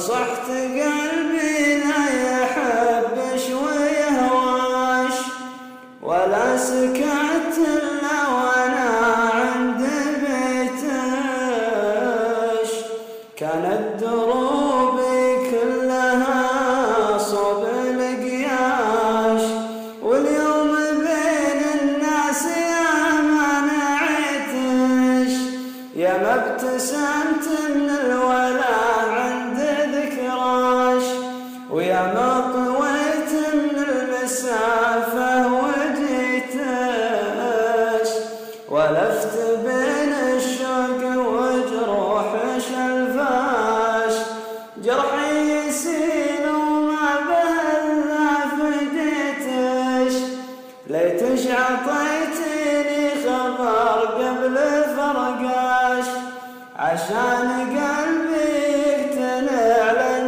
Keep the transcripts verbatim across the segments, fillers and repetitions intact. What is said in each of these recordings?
نصحت قلبي لا يحبش ويهواش، ولا سكت إلا وأنا عند بيتش. كانت دروبي كلها صوب القياش، واليوم بين الناس يا ما نعيتش. يا ما ابتسمت من الولا عند ذكراش، ويا ما طويت من المسافة وجيتش. ولفت بين الشوق وجروحش الفاش، جرحي يسيل وما به إلا فديتش. ليتش عطيتني خبر قبل فرقاش، عشان قلبي يقتنع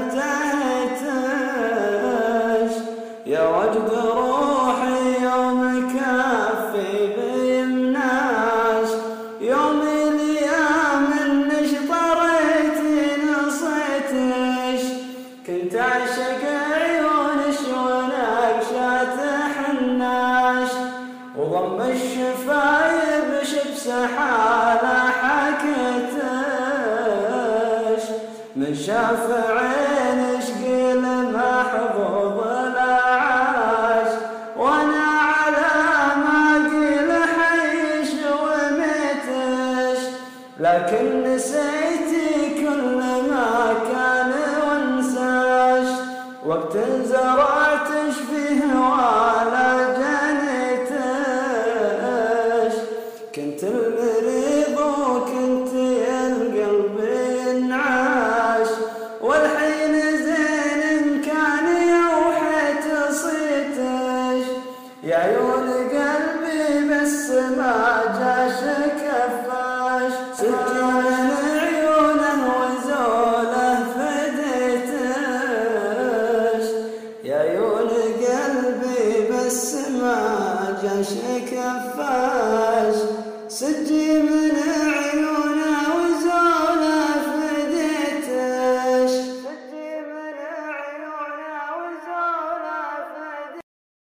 لانتهيتش. يا وجد روحي يوم كفي بيمناش، يوم الايام انش طريتي نصيتش. كنت اعشق عيونش ونقشات حناش، وضم الشفايب شبس حاله حكيتش. من شاف عينش قيل محظوظ لا عاش، وانا على ما قيل حيش وميتش. لكن نسيتي كل ما كان وانساش، وقت زرعتش فيه ولا جنيتش. كنت المريض وكنت القلب ينعاش، والحين زين إن كان يوحيت صيتش. يا عيون قلبي بس ما جاش كفاش، ستي من عيونه وزوله فديتش. يا عيون قلبي بس ما جاش كفاش.